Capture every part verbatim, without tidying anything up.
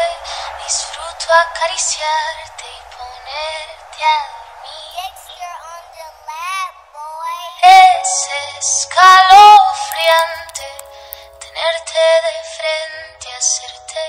disfruto acariciarte y ponerte a dormir. Es escalofriante tenerte de frente, hacerte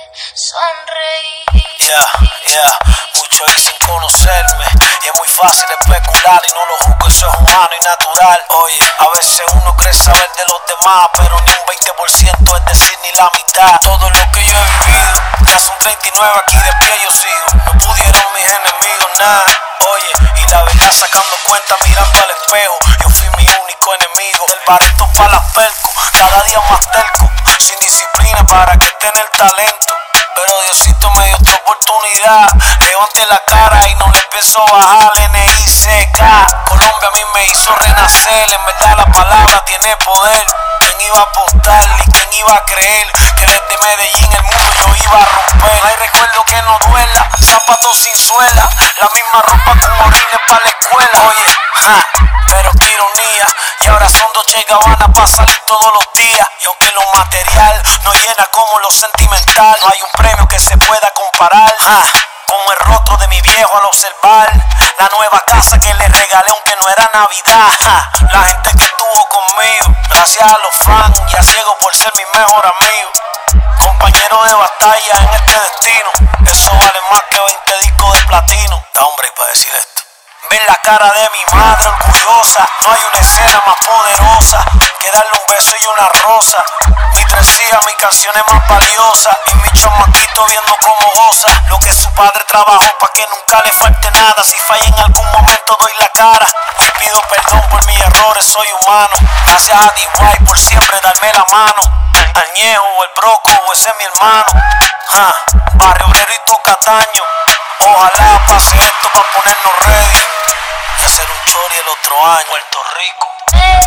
sonreír. Yeah, yeah, muchos dicen conocerme y es muy fácil especular y no lo juzgo, eso es humano y natural. Oye, a veces uno cree saber de los demás, pero ni un veinte por ciento, es decir, ni la mitad. Todo lo que yo he vivido, ya son treinta y nueve, aquí de pie yo sigo. No pudieron mis enemigos nada. Oye, y la verdad sacando cuenta mirando al espejo, yo fui mi único enemigo. El bareto para la perco, cada día más terco, sin disciplina para que tener talento. Pero Diosito me dio otra oportunidad, levanté la cara y no le empiezo a bajar. N I C K, Colombia a mí me hizo renacer, en verdad la palabra tiene poder. ¿Quién iba a apostar y quién iba a creer que desde Medellín el mundo yo iba a romper? No hay recuerdo que no duela, zapatos sin suela, la misma ropa con orines para la escuela. Oye, ja, pero qué ironía, y ahora son Dolce y Gabbana para salir todos los días. Y aunque lo material no llena como lo sentimental, no hay un premio que se pueda comparar, ja, como el rostro de mi viejo al observar la nueva casa que le regalé aunque no era Navidad. Ja, la gente que estuvo conmigo, gracias a los fans y a Ciego por ser mi mejor amigo. Compañero de batalla en este destino, eso vale más que veinte discos de platino. Da hombre, y para decir esto, ver la cara de mi madre orgullosa, no hay una escena más poderosa que darle un beso y una rosa. Mi tres hijas, mis canciones más valiosas, y mi chamaquito viendo cómo goza lo que su padre trabajó para que nunca le falte nada. Si falla en algún momento doy la cara y pido perdón por mis errores, soy humano. Gracias a D Y por siempre darme la mano. Añejo o el Broco o ese es mi hermano. Ja, Barrio Obrerito Cataño, ojalá pase esto para ponernos ready y hacer un chori el otro año. Puerto Rico. Me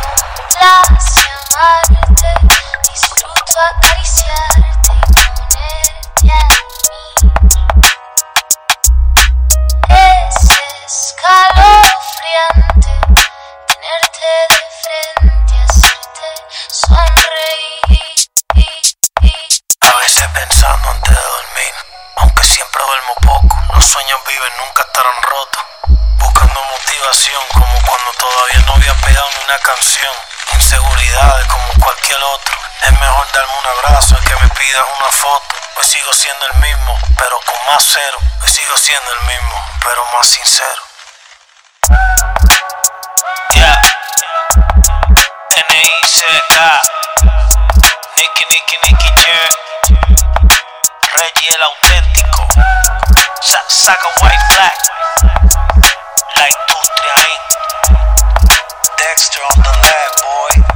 complace amarte, disfruto acariciarte y ponerte a mí. Es escalofriante tenerte de frente, hacerte sonreír. A veces pensando antes de dormir, aunque siempre duermo poco, los sueños viven, nunca estarán rotos. Buscando motivación como cuando todavía no había pegado ni una canción. Inseguridades como cualquier otro, es mejor darme un abrazo a que me pidas una foto. Hoy sigo siendo el mismo, pero con más cero. Hoy sigo siendo el mismo, pero más sincero. Yeah. N I C K, Nicky, Nicky, Nicky Jam, Reggie el auténtico, Sa Saga White Flag, La Industria Incorporated, Dexter on the lab, boy.